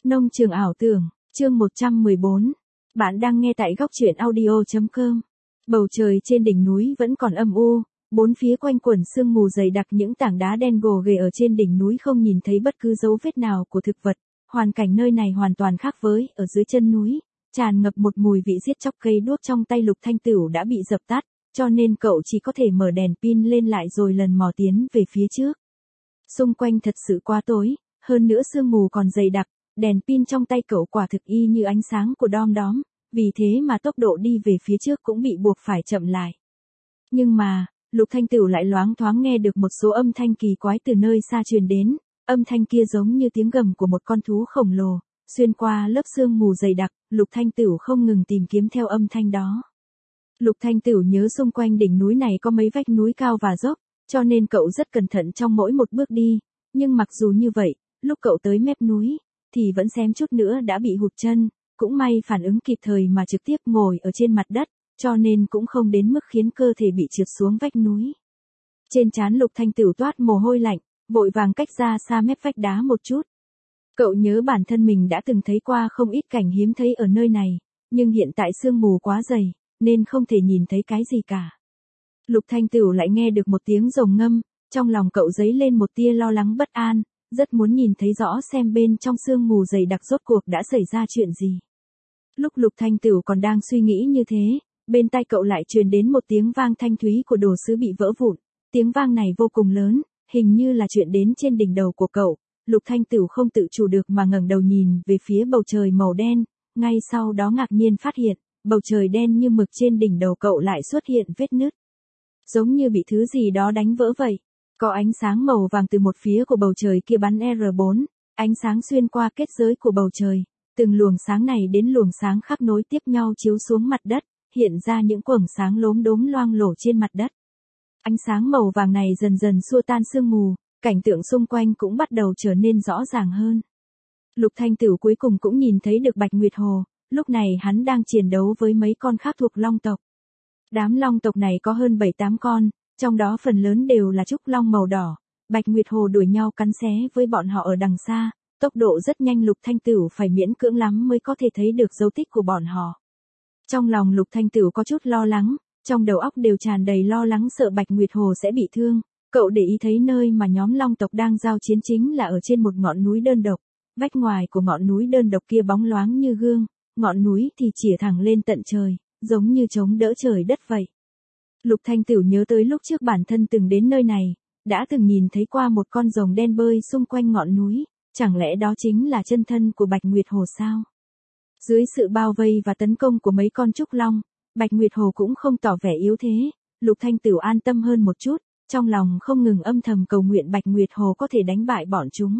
Nông trường ảo tưởng, chương 114. Bạn đang nghe tại góc truyện audio.com. Bầu trời trên đỉnh núi vẫn còn âm u, bốn phía quanh quẩn sương mù dày đặc, những tảng đá đen gồ ghề ở trên đỉnh núi không nhìn thấy bất cứ dấu vết nào của thực vật. Hoàn cảnh nơi này hoàn toàn khác với ở dưới chân núi, tràn ngập một mùi vị giết chóc. Cây đuốc trong tay Lục Thanh Tửu đã bị dập tắt, cho nên cậu chỉ có thể mở đèn pin lên lại rồi lần mò tiến về phía trước. Xung quanh thật sự quá tối, hơn nữa sương mù còn dày đặc, đèn pin trong tay cậu quả thực y như ánh sáng của đom đóm, vì thế mà tốc độ đi về phía trước cũng bị buộc phải chậm lại. Nhưng mà, Lục Thanh Tửu lại loáng thoáng nghe được một số âm thanh kỳ quái từ nơi xa truyền đến, âm thanh kia giống như tiếng gầm của một con thú khổng lồ, xuyên qua lớp sương mù dày đặc. Lục Thanh Tửu không ngừng tìm kiếm theo âm thanh đó. Lục Thanh Tửu nhớ xung quanh đỉnh núi này có mấy vách núi cao và dốc, cho nên cậu rất cẩn thận trong mỗi một bước đi, nhưng mặc dù như vậy, lúc cậu tới mép núi, thì vẫn xém chút nữa đã bị hụt chân, cũng may phản ứng kịp thời mà trực tiếp ngồi ở trên mặt đất, cho nên cũng không đến mức khiến cơ thể bị trượt xuống vách núi. Trên trán Lục Thanh Tửu toát mồ hôi lạnh, vội vàng cách ra xa mép vách đá một chút. Cậu nhớ bản thân mình đã từng thấy qua không ít cảnh hiếm thấy ở nơi này, nhưng hiện tại sương mù quá dày, nên không thể nhìn thấy cái gì cả. Lục Thanh Tửu lại nghe được một tiếng rồng ngâm, trong lòng cậu dấy lên một tia lo lắng bất an, rất muốn nhìn thấy rõ xem bên trong sương mù dày đặc rốt cuộc đã xảy ra chuyện gì. Lúc Lục Thanh Tửu còn đang suy nghĩ như thế, bên tai cậu lại truyền đến một tiếng vang thanh thúy của đồ sứ bị vỡ vụn. Tiếng vang này vô cùng lớn, hình như là chuyện đến trên đỉnh đầu của cậu. Lục Thanh Tửu không tự chủ được mà ngẩng đầu nhìn về phía bầu trời màu đen, ngay sau đó ngạc nhiên phát hiện, bầu trời đen như mực trên đỉnh đầu cậu lại xuất hiện vết nứt. Giống như bị thứ gì đó đánh vỡ vậy. Có ánh sáng màu vàng từ một phía của bầu trời kia bắn R4, ánh sáng xuyên qua kết giới của bầu trời, từng luồng sáng này đến luồng sáng khác nối tiếp nhau chiếu xuống mặt đất, hiện ra những quầng sáng lốm đốm loang lổ trên mặt đất. Ánh sáng màu vàng này dần dần xua tan sương mù, cảnh tượng xung quanh cũng bắt đầu trở nên rõ ràng hơn. Lục Thanh Tửu cuối cùng cũng nhìn thấy được Bạch Nguyệt Hồ, lúc này hắn đang chiến đấu với mấy con khác thuộc Long tộc. Đám Long tộc này có hơn 7-8 con, trong đó phần lớn đều là trúc long màu đỏ. Bạch Nguyệt Hồ đuổi nhau cắn xé với bọn họ ở đằng xa, tốc độ rất nhanh, Lục Thanh Tửu phải miễn cưỡng lắm mới có thể thấy được dấu tích của bọn họ. Trong lòng Lục Thanh Tửu có chút lo lắng, trong đầu óc đều tràn đầy lo lắng sợ Bạch Nguyệt Hồ sẽ bị thương. Cậu để ý thấy nơi mà nhóm Long tộc đang giao chiến chính là ở trên một ngọn núi đơn độc. Vách ngoài của ngọn núi đơn độc kia bóng loáng như gương, ngọn núi thì chìa thẳng lên tận trời, giống như chống đỡ trời đất vậy. Lục Thanh Tửu nhớ tới lúc trước bản thân từng đến nơi này, đã từng nhìn thấy qua một con rồng đen bơi xung quanh ngọn núi, chẳng lẽ đó chính là chân thân của Bạch Nguyệt Hồ sao? Dưới sự bao vây và tấn công của mấy con trúc long, Bạch Nguyệt Hồ cũng không tỏ vẻ yếu thế, Lục Thanh Tửu an tâm hơn một chút, trong lòng không ngừng âm thầm cầu nguyện Bạch Nguyệt Hồ có thể đánh bại bọn chúng.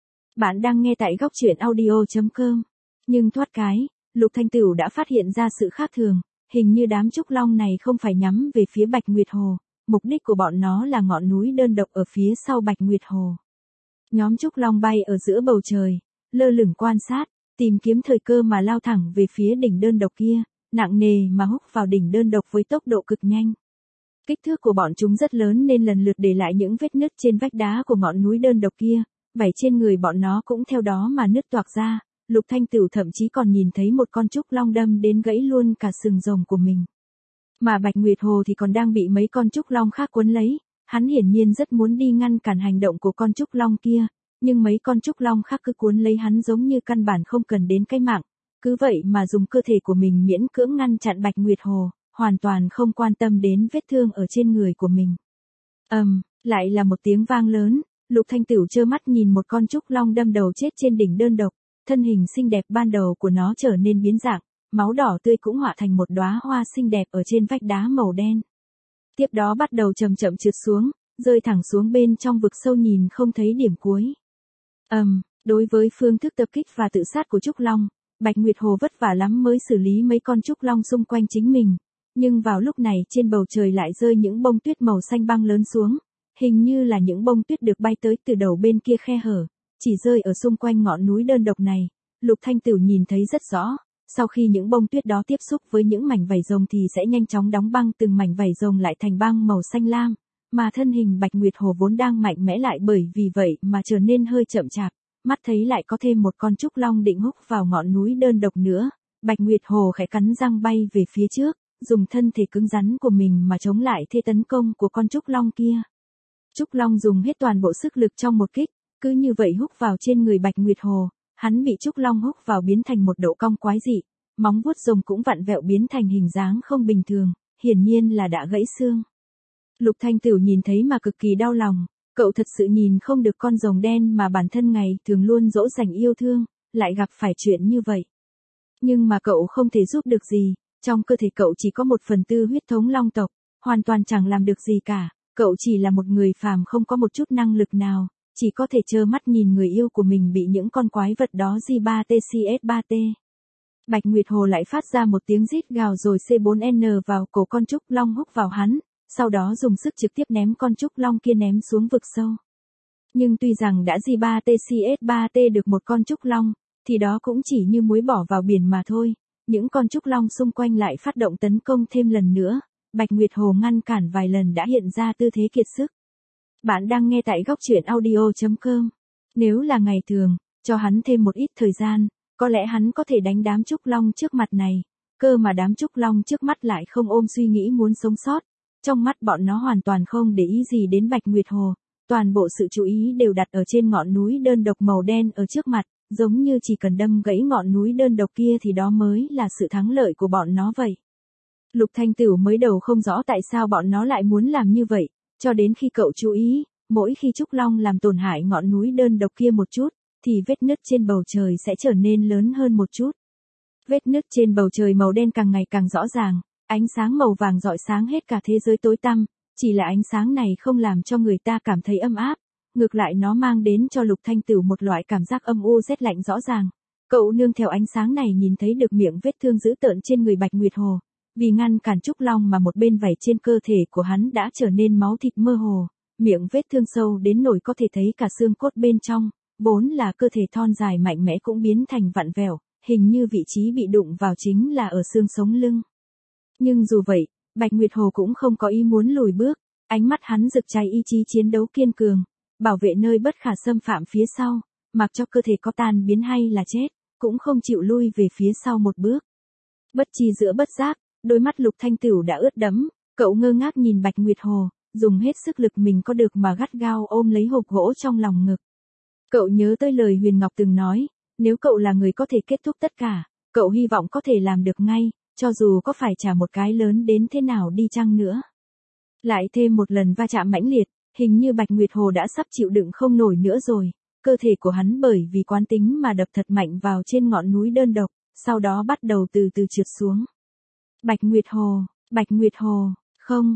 Bạn đang nghe tại góc truyện audio.com. Nhưng thoát cái, Lục Thanh Tửu đã phát hiện ra sự khác thường. Hình như đám trúc long này không phải nhắm về phía Bạch Nguyệt Hồ, mục đích của bọn nó là ngọn núi đơn độc ở phía sau Bạch Nguyệt Hồ. Nhóm trúc long bay ở giữa bầu trời, lơ lửng quan sát, tìm kiếm thời cơ mà lao thẳng về phía đỉnh đơn độc kia, nặng nề mà húc vào đỉnh đơn độc với tốc độ cực nhanh. Kích thước của bọn chúng rất lớn nên lần lượt để lại những vết nứt trên vách đá của ngọn núi đơn độc kia, vảy trên người bọn nó cũng theo đó mà nứt toạc ra. Lục Thanh Tửu thậm chí còn nhìn thấy một con trúc long đâm đến gãy luôn cả sừng rồng của mình. Mà Bạch Nguyệt Hồ thì còn đang bị mấy con trúc long khác quấn lấy, hắn hiển nhiên rất muốn đi ngăn cản hành động của con trúc long kia, nhưng mấy con trúc long khác cứ cuốn lấy hắn giống như căn bản không cần đến cái mạng, cứ vậy mà dùng cơ thể của mình miễn cưỡng ngăn chặn Bạch Nguyệt Hồ, hoàn toàn không quan tâm đến vết thương ở trên người của mình. Lại là một tiếng vang lớn, Lục Thanh Tửu trơ mắt nhìn một con trúc long đâm đầu chết trên đỉnh đơn độc. Thân hình xinh đẹp ban đầu của nó trở nên biến dạng, máu đỏ tươi cũng hóa thành một đóa hoa xinh đẹp ở trên vách đá màu đen. Tiếp đó bắt đầu chậm chậm trượt xuống, rơi thẳng xuống bên trong vực sâu nhìn không thấy điểm cuối. Đối với phương thức tập kích và tự sát của trúc long, Bạch Nguyệt Hồ vất vả lắm mới xử lý mấy con trúc long xung quanh chính mình. Nhưng vào lúc này trên bầu trời lại rơi những bông tuyết màu xanh băng lớn xuống, hình như là những bông tuyết được bay tới từ đầu bên kia khe hở. Chỉ rơi ở xung quanh ngọn núi đơn độc này, Lục Thanh Tửu nhìn thấy rất rõ, sau khi những bông tuyết đó tiếp xúc với những mảnh vảy rồng thì sẽ nhanh chóng đóng băng từng mảnh vảy rồng lại thành băng màu xanh lam, mà thân hình Bạch Nguyệt Hồ vốn đang mạnh mẽ lại bởi vì vậy mà trở nên hơi chậm chạp, mắt thấy lại có thêm một con trúc long định húc vào ngọn núi đơn độc nữa. Bạch Nguyệt Hồ khẽ cắn răng bay về phía trước, dùng thân thể cứng rắn của mình mà chống lại thế tấn công của con trúc long kia. Trúc long dùng hết toàn bộ sức lực trong một kích, cứ như vậy húc vào trên người Bạch Nguyệt Hồ, hắn bị trúc long húc vào biến thành một độ cong quái dị, móng vuốt rồng cũng vặn vẹo biến thành hình dáng không bình thường, hiển nhiên là đã gãy xương. Lục Thanh Tửu nhìn thấy mà cực kỳ đau lòng, cậu thật sự nhìn không được con rồng đen mà bản thân ngày thường luôn dỗ dành yêu thương, lại gặp phải chuyện như vậy. Nhưng mà cậu không thể giúp được gì, trong cơ thể cậu chỉ có 1/4 huyết thống long tộc, hoàn toàn chẳng làm được gì cả, cậu chỉ là một người phàm không có một chút năng lực nào, chỉ có thể trơ mắt nhìn người yêu của mình bị những con quái vật đó J3TCS3T. Bạch Nguyệt Hồ lại phát ra một tiếng rít gào rồi C4N vào cổ con trúc long húc vào hắn, sau đó dùng sức trực tiếp ném con trúc long kia ném xuống vực sâu. Nhưng tuy rằng đã J3TCS3T được một con trúc long, thì đó cũng chỉ như muối bỏ vào biển mà thôi, những con trúc long xung quanh lại phát động tấn công thêm lần nữa, Bạch Nguyệt Hồ ngăn cản vài lần đã hiện ra tư thế kiệt sức. Bạn đang nghe tại góc truyện audio.com. Nếu là ngày thường, cho hắn thêm một ít thời gian, có lẽ hắn có thể đánh đám trúc long trước mặt này, cơ mà đám trúc long trước mắt lại không ôm suy nghĩ muốn sống sót, trong mắt bọn nó hoàn toàn không để ý gì đến Bạch Nguyệt Hồ, toàn bộ sự chú ý đều đặt ở trên ngọn núi đơn độc màu đen ở trước mặt, giống như chỉ cần đâm gãy ngọn núi đơn độc kia thì đó mới là sự thắng lợi của bọn nó vậy. Lục Thanh Tửu mới đầu không rõ tại sao bọn nó lại muốn làm như vậy, cho đến khi cậu chú ý, mỗi khi trúc long làm tổn hại ngọn núi đơn độc kia một chút, thì vết nứt trên bầu trời sẽ trở nên lớn hơn một chút. Vết nứt trên bầu trời màu đen càng ngày càng rõ ràng, ánh sáng màu vàng rọi sáng hết cả thế giới tối tăm, chỉ là ánh sáng này không làm cho người ta cảm thấy ấm áp, ngược lại nó mang đến cho Lục Thanh Tửu một loại cảm giác âm u rét lạnh rõ ràng. Cậu nương theo ánh sáng này nhìn thấy được miệng vết thương dữ tợn trên người Bạch Nguyệt Hồ, vì ngăn cản trúc long mà một bên vảy trên cơ thể của hắn đã trở nên máu thịt mơ hồ, miệng vết thương sâu đến nỗi có thể thấy cả xương cốt bên trong, vốn là cơ thể thon dài mạnh mẽ cũng biến thành vặn vẹo, hình như vị trí bị đụng vào chính là ở xương sống lưng. Nhưng dù vậy, Bạch Nguyệt Hồ cũng không có ý muốn lùi bước, ánh mắt hắn rực cháy ý chí chiến đấu kiên cường, bảo vệ nơi bất khả xâm phạm phía sau, mặc cho cơ thể có tan biến hay là chết, cũng không chịu lui về phía sau một bước. Bất chi giữa bất giác, đôi mắt Lục Thanh Tửu đã ướt đẫm, cậu ngơ ngác nhìn Bạch Nguyệt Hồ, dùng hết sức lực mình có được mà gắt gao ôm lấy hộp gỗ trong lòng ngực. Cậu nhớ tới lời Huyền Ngọc từng nói, nếu cậu là người có thể kết thúc tất cả, cậu hy vọng có thể làm được ngay, cho dù có phải trả một cái lớn đến thế nào đi chăng nữa. Lại thêm một lần va chạm mãnh liệt, hình như Bạch Nguyệt Hồ đã sắp chịu đựng không nổi nữa rồi, cơ thể của hắn bởi vì quán tính mà đập thật mạnh vào trên ngọn núi đơn độc, sau đó bắt đầu từ từ trượt xuống. Bạch Nguyệt Hồ, không,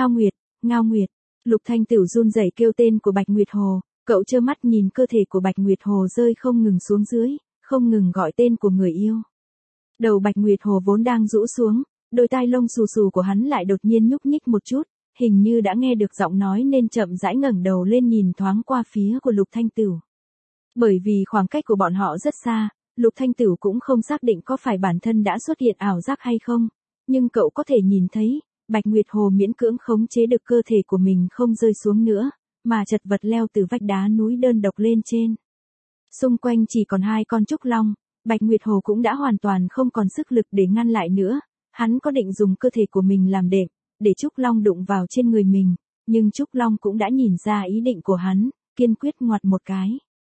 Ngao Nguyệt, Lục Thanh Tửu run rẩy kêu tên của Bạch Nguyệt Hồ, cậu trơ mắt nhìn cơ thể của Bạch Nguyệt Hồ rơi không ngừng xuống dưới, không ngừng gọi tên của người yêu. Đầu Bạch Nguyệt Hồ vốn đang rũ xuống, đôi tai lông xù xù của hắn lại đột nhiên nhúc nhích một chút, hình như đã nghe được giọng nói nên chậm rãi ngẩng đầu lên nhìn thoáng qua phía của Lục Thanh Tửu. Bởi vì khoảng cách của bọn họ rất xa, Lục Thanh Tửu cũng không xác định có phải bản thân đã xuất hiện ảo giác hay không, nhưng cậu có thể nhìn thấy, Bạch Nguyệt Hồ miễn cưỡng khống chế được cơ thể của mình không rơi xuống nữa, mà chật vật leo từ vách đá núi đơn độc lên trên. Xung quanh chỉ còn 2 con trúc long, Bạch Nguyệt Hồ cũng đã hoàn toàn không còn sức lực để ngăn lại nữa, hắn có định dùng cơ thể của mình làm đệm, để trúc long đụng vào trên người mình, nhưng trúc long cũng đã nhìn ra ý định của hắn, kiên quyết ngoặt một cái.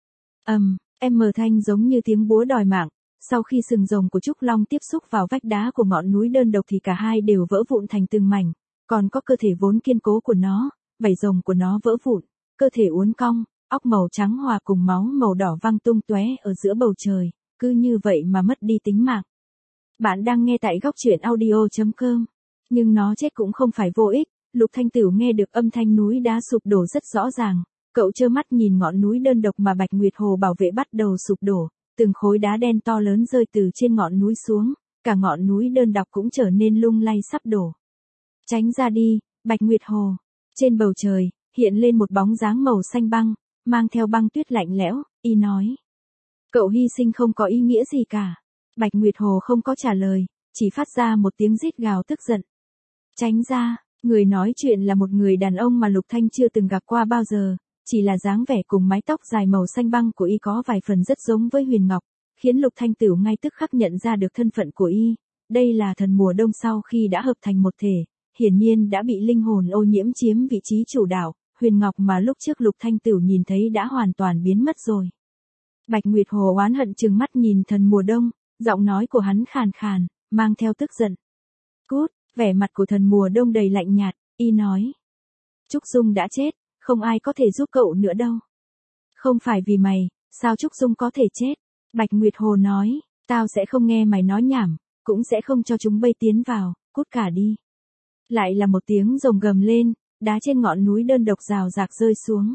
Thanh giống như tiếng búa đòi mạng, sau khi sừng rồng của trúc long tiếp xúc vào vách đá của ngọn núi đơn độc thì cả hai đều vỡ vụn thành từng mảnh, còn có cơ thể vốn kiên cố của nó, vảy rồng của nó vỡ vụn, cơ thể uốn cong, óc màu trắng hòa cùng máu màu đỏ văng tung tóe ở giữa bầu trời, cứ như vậy mà mất đi tính mạng. Bạn đang nghe tại góc truyện audio.com. Nhưng nó chết cũng không phải vô ích, Lục Thanh Tửu nghe được âm thanh núi đá sụp đổ rất rõ ràng, cậu trơ mắt nhìn ngọn núi đơn độc mà Bạch Nguyệt Hồ bảo vệ bắt đầu sụp đổ, từng khối đá đen to lớn rơi từ trên ngọn núi xuống, cả ngọn núi đơn độc cũng trở nên lung lay sắp đổ. Tránh ra đi, Bạch Nguyệt Hồ. Trên bầu trời, hiện lên một bóng dáng màu xanh băng, mang theo băng tuyết lạnh lẽo, y nói. Cậu hy sinh không có ý nghĩa gì cả. Bạch Nguyệt Hồ không có trả lời, chỉ phát ra một tiếng rít gào tức giận. Tránh ra, người nói chuyện là một người đàn ông mà Lục Thanh chưa từng gặp qua bao giờ, chỉ là dáng vẻ cùng mái tóc dài màu xanh băng của y có vài phần rất giống với Huyền Ngọc, khiến Lục Thanh Tửu ngay tức khắc nhận ra được thân phận của y. Đây là thần mùa đông sau khi đã hợp thành một thể, hiển nhiên đã bị linh hồn ô nhiễm chiếm vị trí chủ đạo, Huyền Ngọc mà lúc trước Lục Thanh Tửu nhìn thấy đã hoàn toàn biến mất rồi. Bạch Nguyệt Hồ oán hận trừng mắt nhìn thần mùa đông, giọng nói của hắn khàn khàn, mang theo tức giận. Cút, vẻ mặt của thần mùa đông đầy lạnh nhạt, y nói. Trúc Dung đã chết, không ai có thể giúp cậu nữa đâu. Không phải vì mày, sao Trúc Dung có thể chết? Bạch Nguyệt Hồ nói, tao sẽ không nghe mày nói nhảm, cũng sẽ không cho chúng bay tiến vào, cút cả đi. Lại là một tiếng rồng gầm lên, đá trên ngọn núi đơn độc rào rạc rơi xuống.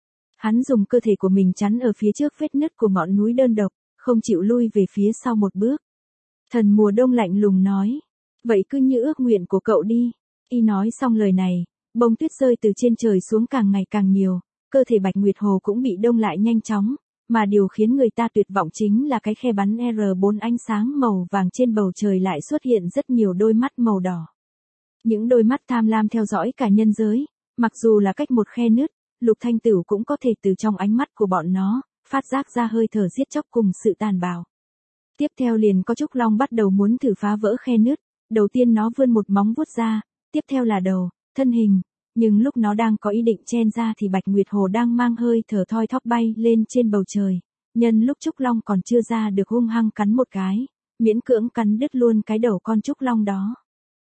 Hắn dùng cơ thể của mình chắn ở phía trước vết nứt của ngọn núi đơn độc, không chịu lui về phía sau một bước. Thần mùa đông lạnh lùng nói, vậy cứ như ước nguyện của cậu đi. Y nói xong lời này, bông tuyết rơi từ trên trời xuống càng ngày càng nhiều, cơ thể Bạch Nguyệt Hồ cũng bị đông lại nhanh chóng, mà điều khiến người ta tuyệt vọng chính là cái khe bắn R4 ánh sáng màu vàng trên bầu trời lại xuất hiện rất nhiều đôi mắt màu đỏ. Những đôi mắt tham lam theo dõi cả nhân giới, mặc dù là cách một khe nứt, Lục Thanh Tửu cũng có thể từ trong ánh mắt của bọn nó, phát giác ra hơi thở giết chóc cùng sự tàn bạo. Tiếp theo liền có Trúc Long bắt đầu muốn thử phá vỡ khe nứt, đầu tiên nó vươn một móng vuốt ra, tiếp theo là đầu, thân hình, nhưng lúc nó đang có ý định chen ra thì Bạch Nguyệt Hồ đang mang hơi thở thoi thóp bay lên trên bầu trời, nhân lúc Trúc Long còn chưa ra được hung hăng cắn một cái, miễn cưỡng cắn đứt luôn cái đầu con Trúc Long đó.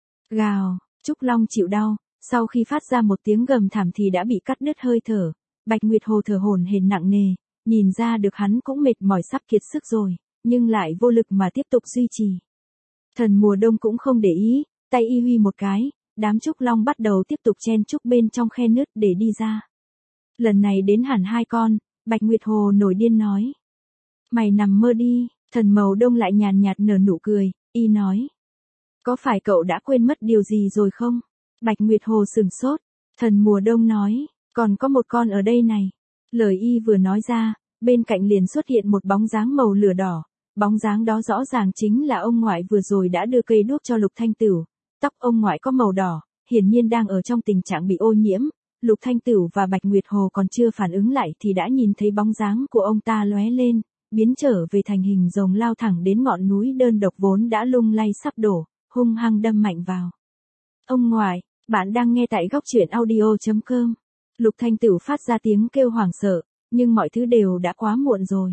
Gào, Trúc Long chịu đau, sau khi phát ra một tiếng gầm thảm thì đã bị cắt đứt hơi thở, Bạch Nguyệt Hồ thở hổn hển nặng nề, nhìn ra được hắn cũng mệt mỏi sắp kiệt sức rồi, nhưng lại vô lực mà tiếp tục duy trì. Thần mùa đông cũng không để ý, tay y huy một cái, đám Trúc Long bắt đầu tiếp tục chen chúc bên trong khe nứt để đi ra. Lần này đến hẳn 2 con, Bạch Nguyệt Hồ nổi điên nói. Mày nằm mơ đi, thần màu đông lại nhàn nhạt nở nụ cười, y nói. Có phải cậu đã quên mất điều gì rồi không? Bạch Nguyệt Hồ sửng sốt, thần mùa đông nói, còn có một con ở đây này. Lời y vừa nói ra, bên cạnh liền xuất hiện một bóng dáng màu lửa đỏ, bóng dáng đó rõ ràng chính là ông ngoại vừa rồi đã đưa cây đuốc cho Lục Thanh Tửu. Tóc ông ngoại có màu đỏ, hiển nhiên đang ở trong tình trạng bị ô nhiễm, Lục Thanh Tửu và Bạch Nguyệt Hồ còn chưa phản ứng lại thì đã nhìn thấy bóng dáng của ông ta lóe lên, biến trở về thành hình rồng lao thẳng đến ngọn núi đơn độc vốn đã lung lay sắp đổ, hung hăng đâm mạnh vào. Ông ngoại, bạn đang nghe tại góc truyện audio.com. Lục Thanh Tửu phát ra tiếng kêu hoảng sợ, nhưng mọi thứ đều đã quá muộn rồi.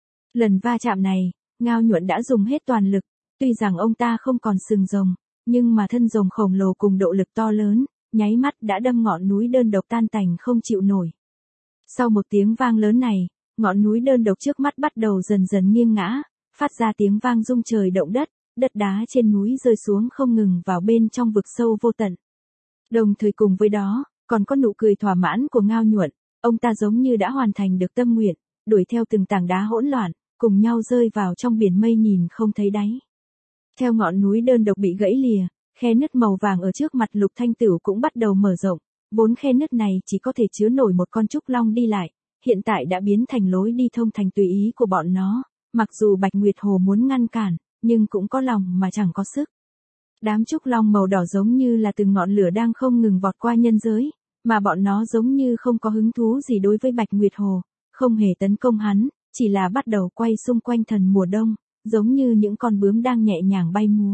Lần va chạm này, Ngao Nhuận đã dùng hết toàn lực, tuy rằng ông ta không còn sừng rồng, nhưng mà thân rồng khổng lồ cùng độ lực to lớn, nháy mắt đã đâm ngọn núi đơn độc tan tành không chịu nổi. Sau một tiếng vang lớn này, ngọn núi đơn độc trước mắt bắt đầu dần dần nghiêng ngã, phát ra tiếng vang rung trời động đất, đất đá trên núi rơi xuống không ngừng vào bên trong vực sâu vô tận. Đồng thời cùng với đó, còn có nụ cười thỏa mãn của Ngao Nhuận, ông ta giống như đã hoàn thành được tâm nguyện, đuổi theo từng tảng đá hỗn loạn, cùng nhau rơi vào trong biển mây nhìn không thấy đáy. Theo ngọn núi đơn độc bị gãy lìa, khe nứt màu vàng ở trước mặt Lục Thanh Tửu cũng bắt đầu mở rộng, 4 khe nứt này chỉ có thể chứa nổi một con Trúc Long đi lại, hiện tại đã biến thành lối đi thông thành tùy ý của bọn nó, mặc dù Bạch Nguyệt Hồ muốn ngăn cản, nhưng cũng có lòng mà chẳng có sức. Đám Trúc Long màu đỏ giống như là từng ngọn lửa đang không ngừng vọt qua nhân giới, mà bọn nó giống như không có hứng thú gì đối với Bạch Nguyệt Hồ, không hề tấn công hắn, chỉ là bắt đầu quay xung quanh thần mùa đông, giống như những con bướm đang nhẹ nhàng bay múa.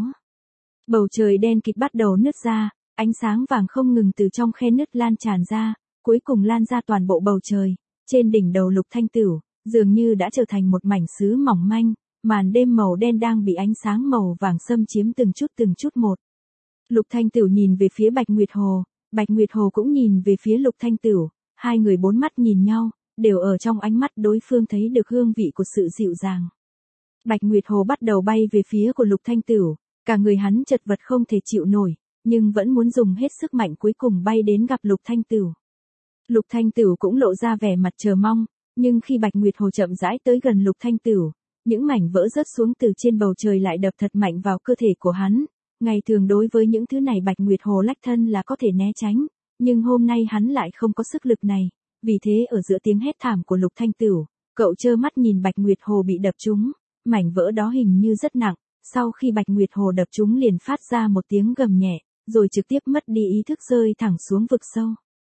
Bầu trời đen kịt bắt đầu nứt ra, ánh sáng vàng không ngừng từ trong khe nứt lan tràn ra, cuối cùng lan ra toàn bộ bầu trời, trên đỉnh đầu Lục Thanh Tửu, dường như đã trở thành một mảnh sứ mỏng manh, màn đêm màu đen đang bị ánh sáng màu vàng xâm chiếm từng chút một. Lục Thanh Tửu nhìn về phía Bạch Nguyệt Hồ cũng nhìn về phía Lục Thanh Tửu, hai người bốn mắt nhìn nhau, đều ở trong ánh mắt đối phương thấy được hương vị của sự dịu dàng. Bạch Nguyệt Hồ bắt đầu bay về phía của Lục Thanh Tửu, cả người hắn chật vật không thể chịu nổi, nhưng vẫn muốn dùng hết sức mạnh cuối cùng bay đến gặp Lục Thanh Tửu. Lục Thanh Tửu cũng lộ ra vẻ mặt chờ mong, nhưng khi Bạch Nguyệt Hồ chậm rãi tới gần Lục Thanh Tửu, những mảnh vỡ rớt xuống từ trên bầu trời lại đập thật mạnh vào cơ thể của hắn. Ngày thường đối với những thứ này Bạch Nguyệt Hồ lách thân là có thể né tránh, nhưng hôm nay hắn lại không có sức lực này, vì thế ở giữa tiếng hét thảm của Lục Thanh Tửu, cậu trơ mắt nhìn Bạch Nguyệt Hồ bị đập trúng, mảnh vỡ đó hình như rất nặng, sau khi Bạch Nguyệt Hồ đập trúng liền phát ra một tiếng gầm nhẹ, rồi trực tiếp mất đi ý thức rơi thẳng xuống vực sâu.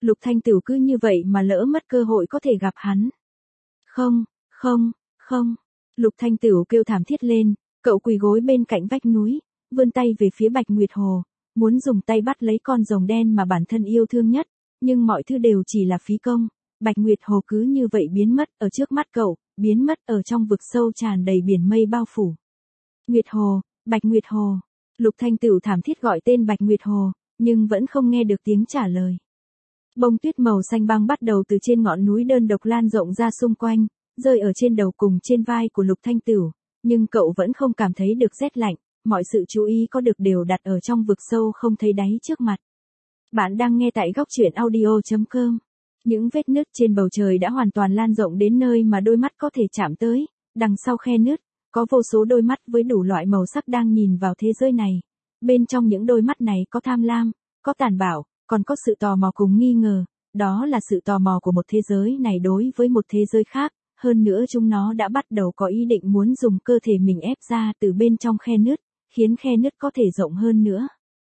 Lục Thanh Tửu cứ như vậy mà lỡ mất cơ hội có thể gặp hắn. Không, không, không. Lục Thanh Tửu kêu thảm thiết lên, cậu quỳ gối bên cạnh vách núi, vươn tay về phía Bạch Nguyệt Hồ, muốn dùng tay bắt lấy con rồng đen mà bản thân yêu thương nhất, nhưng mọi thứ đều chỉ là phí công. Bạch Nguyệt Hồ cứ như vậy biến mất ở trước mắt cậu, biến mất ở trong vực sâu tràn đầy biển mây bao phủ. Nguyệt Hồ, Bạch Nguyệt Hồ. Lục Thanh Tửu thảm thiết gọi tên Bạch Nguyệt Hồ, nhưng vẫn không nghe được tiếng trả lời. Bông tuyết màu xanh băng bắt đầu từ trên ngọn núi đơn độc lan rộng ra xung quanh, rơi ở trên đầu cùng trên vai của Lục Thanh Tửu, nhưng cậu vẫn không cảm thấy được rét lạnh, mọi sự chú ý có được đều đặt ở trong vực sâu không thấy đáy trước mặt. Bạn đang nghe tại góc truyện audio.com. Những vết nứt trên bầu trời đã hoàn toàn lan rộng đến nơi mà đôi mắt có thể chạm tới, đằng sau khe nứt, có vô số đôi mắt với đủ loại màu sắc đang nhìn vào thế giới này. Bên trong những đôi mắt này có tham lam, có tàn bạo, còn có sự tò mò cùng nghi ngờ, đó là sự tò mò của một thế giới này đối với một thế giới khác, hơn nữa chúng nó đã bắt đầu có ý định muốn dùng cơ thể mình ép ra từ bên trong khe nứt, khiến khe nứt có thể rộng hơn nữa.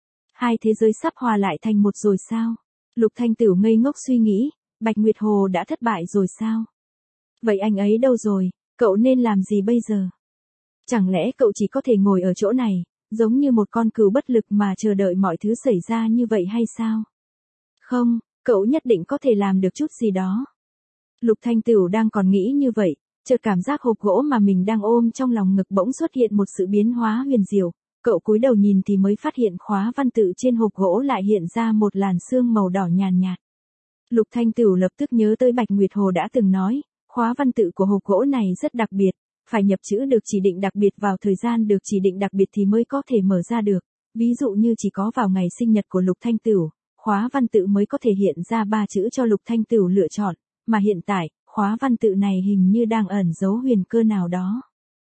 Hai thế giới sắp hòa lại thành một rồi sao? Lục Thanh Tửu ngây ngốc suy nghĩ, Bạch Nguyệt Hồ đã thất bại rồi sao? Vậy anh ấy đâu rồi, cậu nên làm gì bây giờ? Chẳng lẽ cậu chỉ có thể ngồi ở chỗ này, giống như một con cừu bất lực mà chờ đợi mọi thứ xảy ra như vậy hay sao? Không, cậu nhất định có thể làm được chút gì đó. Lục Thanh Tửu đang còn nghĩ như vậy, chợt cảm giác hộp gỗ mà mình đang ôm trong lòng ngực bỗng xuất hiện một sự biến hóa huyền diệu. Cậu cúi đầu nhìn thì mới phát hiện khóa văn tự trên hộp gỗ lại hiện ra một làn sương màu đỏ nhàn nhạt. Lục Thanh Tửu lập tức nhớ tới Bạch Nguyệt Hồ đã từng nói, khóa văn tự của hộp gỗ này rất đặc biệt, phải nhập chữ được chỉ định đặc biệt vào thời gian được chỉ định đặc biệt thì mới có thể mở ra được. Ví dụ như chỉ có vào ngày sinh nhật của Lục Thanh Tửu, khóa văn tự mới có thể hiện ra 3 chữ cho Lục Thanh Tửu lựa chọn, mà hiện tại, khóa văn tự này hình như đang ẩn giấu huyền cơ nào đó.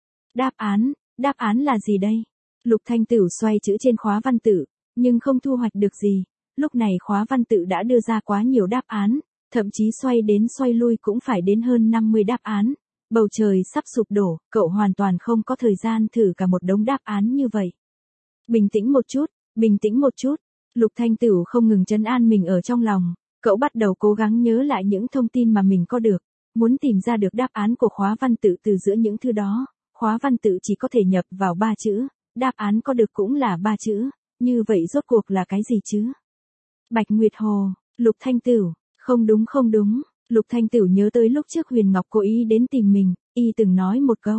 Đáp án là gì đây? Lục Thanh Tửu xoay chữ trên khóa văn tự, nhưng không thu hoạch được gì. Lúc này khóa văn tự đã đưa ra quá nhiều đáp án, thậm chí xoay đến xoay lui cũng phải đến hơn 50 đáp án. Bầu trời sắp sụp đổ, cậu hoàn toàn không có thời gian thử cả một đống đáp án như vậy. Bình tĩnh một chút, bình tĩnh một chút. Lục Thanh Tửu không ngừng trấn an mình ở trong lòng, cậu bắt đầu cố gắng nhớ lại những thông tin mà mình có được, muốn tìm ra được đáp án của khóa văn tự từ giữa những thứ đó. Khóa văn tự chỉ có thể nhập vào 3 chữ, đáp án có được cũng là 3 chữ, như vậy rốt cuộc là cái gì chứ? Bạch Nguyệt Hồ, Lục Thanh Tửu, không đúng, Lục Thanh Tửu nhớ tới lúc trước Huyền Ngọc cố ý đến tìm mình, y từng nói một câu.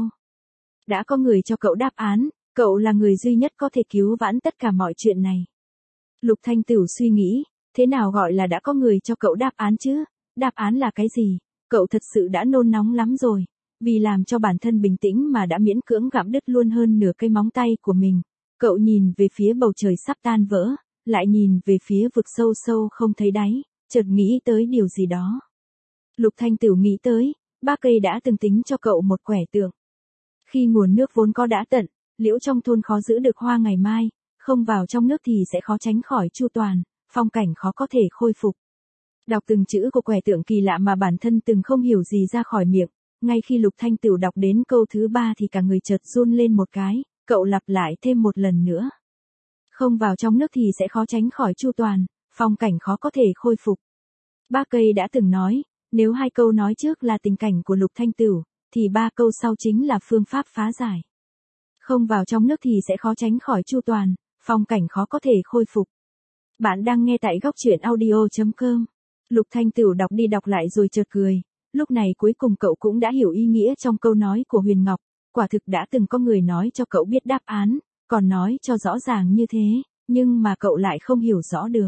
Đã có người cho cậu đáp án, cậu là người duy nhất có thể cứu vãn tất cả mọi chuyện này. Lục Thanh Tửu suy nghĩ, thế nào gọi là đã có người cho cậu đáp án chứ? Đáp án là cái gì? Cậu thật sự đã nôn nóng lắm rồi, vì làm cho bản thân bình tĩnh mà đã miễn cưỡng gặm đứt luôn hơn nửa cây móng tay của mình. Cậu nhìn về phía bầu trời sắp tan vỡ, lại nhìn về phía vực sâu sâu không thấy đáy, chợt nghĩ tới điều gì đó. Lục Thanh Tửu nghĩ tới, ba cây đã từng tính cho cậu một quẻ tượng. Khi nguồn nước vốn có đã tận, liễu trong thôn khó giữ được hoa ngày mai, không vào trong nước thì sẽ khó tránh khỏi chu toàn, phong cảnh khó có thể khôi phục. Đọc từng chữ của quẻ tượng kỳ lạ mà bản thân từng không hiểu gì ra khỏi miệng, ngay khi Lục Thanh Tửu đọc đến câu thứ 3 thì cả người chợt run lên một cái, cậu lặp lại thêm một lần nữa. Không vào trong nước thì sẽ khó tránh khỏi chu toàn, phong cảnh khó có thể khôi phục. Ba cây đã từng nói, nếu 2 câu nói trước là tình cảnh của Lục Thanh Tửu, thì 3 câu sau chính là phương pháp phá giải. Không vào trong nước thì sẽ khó tránh khỏi chu toàn, phong cảnh khó có thể khôi phục. Bạn đang nghe tại góc truyện audio.com. Lục Thanh Tửu đọc đi đọc lại rồi chợt cười, lúc này cuối cùng cậu cũng đã hiểu ý nghĩa trong câu nói của Huyền Ngọc, quả thực đã từng có người nói cho cậu biết đáp án, còn nói cho rõ ràng như thế, nhưng mà cậu lại không hiểu rõ được.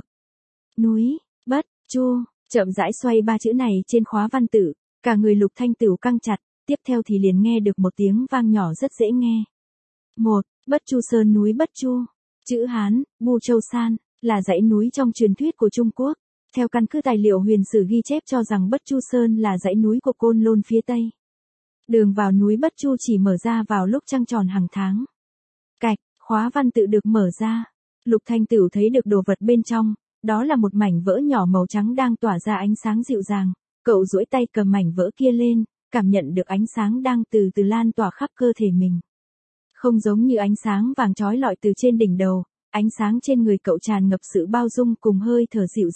Núi, bất, chu, chậm rãi xoay 3 chữ này trên khóa văn tự, cả người Lục Thanh Tửu căng chặt, tiếp theo thì liền nghe được một tiếng vang nhỏ rất dễ nghe. 1. Bất Chu Sơn núi Bất Chu. Chữ Hán, Bu Châu San, là dãy núi trong truyền thuyết của Trung Quốc. Theo căn cứ tài liệu huyền sử ghi chép cho rằng Bất Chu Sơn là dãy núi của Côn Lôn phía Tây. Đường vào núi Bất Chu chỉ mở ra vào lúc trăng tròn hàng tháng. Cạch, khóa văn tự được mở ra. Lục Thanh Tửu thấy được đồ vật bên trong, đó là một mảnh vỡ nhỏ màu trắng đang tỏa ra ánh sáng dịu dàng. Cậu duỗi tay cầm mảnh vỡ kia lên, cảm nhận được ánh sáng đang từ từ lan tỏa khắp cơ thể mình. Không giống như ánh sáng vàng chói lọi từ trên đỉnh đầu, ánh sáng trên người cậu tràn ngập sự bao dung cùng hơi thở dịu dàng,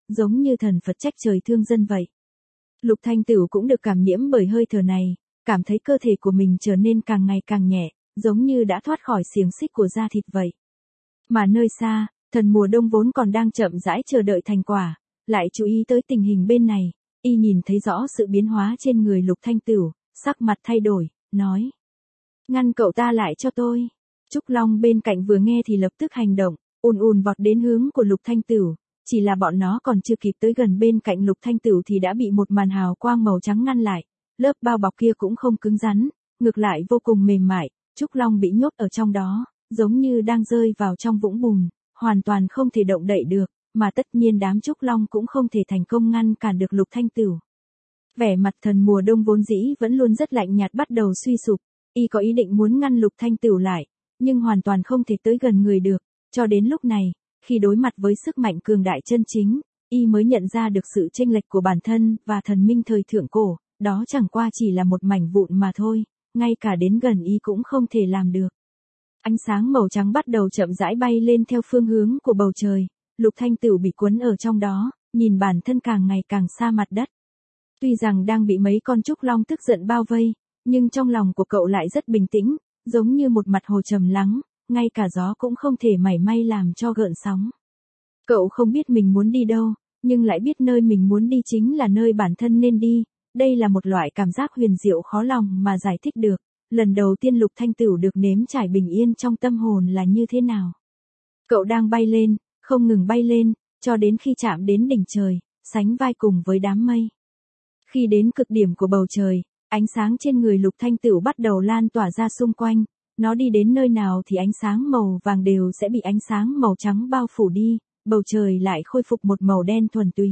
giống như thần Phật trách trời thương dân vậy. Lục Thanh Tửu cũng được cảm nhiễm bởi hơi thở này, cảm thấy cơ thể của mình trở nên càng ngày càng nhẹ, giống như đã thoát khỏi xiềng xích của da thịt vậy. Mà nơi xa, thần mùa đông vốn còn đang chậm rãi chờ đợi thành quả, lại chú ý tới tình hình bên này, y nhìn thấy rõ sự biến hóa trên người Lục Thanh Tửu, sắc mặt thay đổi, nói: ngăn cậu ta lại cho tôi. Trúc Long bên cạnh vừa nghe thì lập tức hành động, ùn ùn vọt đến hướng của Lục Thanh Tửu, chỉ là bọn nó còn chưa kịp tới gần bên cạnh Lục Thanh Tửu thì đã bị một màn hào quang màu trắng ngăn lại, lớp bao bọc kia cũng không cứng rắn, ngược lại vô cùng mềm mại, Trúc Long bị nhốt ở trong đó, giống như đang rơi vào trong vũng bùn, hoàn toàn không thể động đậy được, mà tất nhiên đám Trúc Long cũng không thể thành công ngăn cản được Lục Thanh Tửu. Vẻ mặt thần mùa đông vốn dĩ vẫn luôn rất lạnh nhạt bắt đầu suy sụp, y có ý định muốn ngăn Lục Thanh Tửu lại, nhưng hoàn toàn không thể tới gần người được, cho đến lúc này, khi đối mặt với sức mạnh cường đại chân chính, y mới nhận ra được sự chênh lệch của bản thân và thần minh thời thượng cổ, đó chẳng qua chỉ là một mảnh vụn mà thôi, ngay cả đến gần y cũng không thể làm được. Ánh sáng màu trắng bắt đầu chậm rãi bay lên theo phương hướng của bầu trời, Lục Thanh Tửu bị cuốn ở trong đó, nhìn bản thân càng ngày càng xa mặt đất. Tuy rằng đang bị mấy con trúc long tức giận bao vây, nhưng trong lòng của cậu lại rất bình tĩnh, giống như một mặt hồ trầm lắng, ngay cả gió cũng không thể mảy may làm cho gợn sóng. Cậu không biết mình muốn đi đâu, nhưng lại biết nơi mình muốn đi chính là nơi bản thân nên đi, đây là một loại cảm giác huyền diệu khó lòng mà giải thích được. Lần đầu tiên Lục Thanh Tửu được nếm trải bình yên trong tâm hồn là như thế nào. Cậu đang bay lên, không ngừng bay lên, cho đến khi chạm đến đỉnh trời, sánh vai cùng với đám mây. Khi đến cực điểm của bầu trời, ánh sáng trên người Lục Thanh Tửu bắt đầu lan tỏa ra xung quanh, nó đi đến nơi nào thì ánh sáng màu vàng đều sẽ bị ánh sáng màu trắng bao phủ đi, bầu trời lại khôi phục một màu đen thuần túy.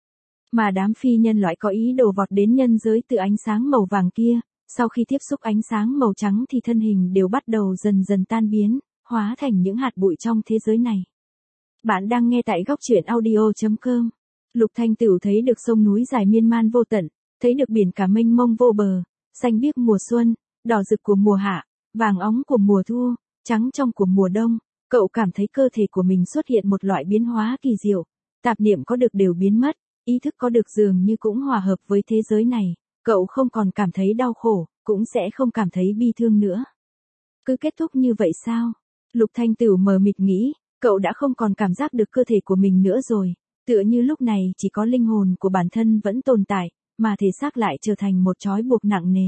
Mà đám phi nhân loại có ý đồ vọt đến nhân giới từ ánh sáng màu vàng kia, sau khi tiếp xúc ánh sáng màu trắng thì thân hình đều bắt đầu dần dần tan biến, hóa thành những hạt bụi trong thế giới này. Bạn đang nghe tại góc truyện audio.com. Lục Thanh Tửu thấy được sông núi dài miên man vô tận, thấy được biển cả mênh mông vô bờ, xanh biếc mùa xuân, đỏ rực của mùa hạ, vàng óng của mùa thu, trắng trong của mùa đông. Cậu cảm thấy cơ thể của mình xuất hiện một loại biến hóa kỳ diệu, tạp niệm có được đều biến mất, ý thức có được dường như cũng hòa hợp với thế giới này. Cậu không còn cảm thấy đau khổ, cũng sẽ không cảm thấy bi thương nữa. Cứ kết thúc như vậy sao? Lục Thanh Tửu mờ mịt nghĩ, cậu đã không còn cảm giác được cơ thể của mình nữa rồi, tựa như lúc này chỉ có linh hồn của bản thân vẫn tồn tại, mà thể xác lại trở thành một trói buộc nặng nề.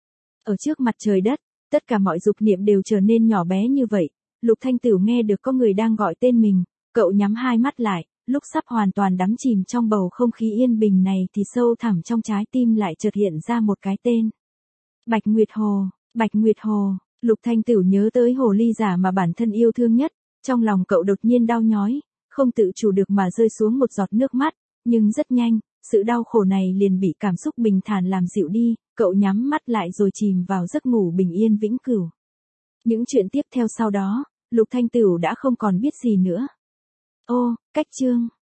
Ở trước mặt trời đất, tất cả mọi dục niệm đều trở nên nhỏ bé như vậy, Lục Thanh Tửu nghe được có người đang gọi tên mình, cậu nhắm hai mắt lại. Lúc sắp hoàn toàn đắm chìm trong bầu không khí yên bình này thì sâu thẳm trong trái tim lại chợt hiện ra một cái tên. Bạch Nguyệt Hồ, Bạch Nguyệt Hồ, Lục Thanh Tửu nhớ tới hồ ly giả mà bản thân yêu thương nhất, trong lòng cậu đột nhiên đau nhói, không tự chủ được mà rơi xuống một giọt nước mắt, nhưng rất nhanh, sự đau khổ này liền bị cảm xúc bình thản làm dịu đi, cậu nhắm mắt lại rồi chìm vào giấc ngủ bình yên vĩnh cửu. Những chuyện tiếp theo sau đó, Lục Thanh Tửu đã không còn biết gì nữa. Ô, cách chương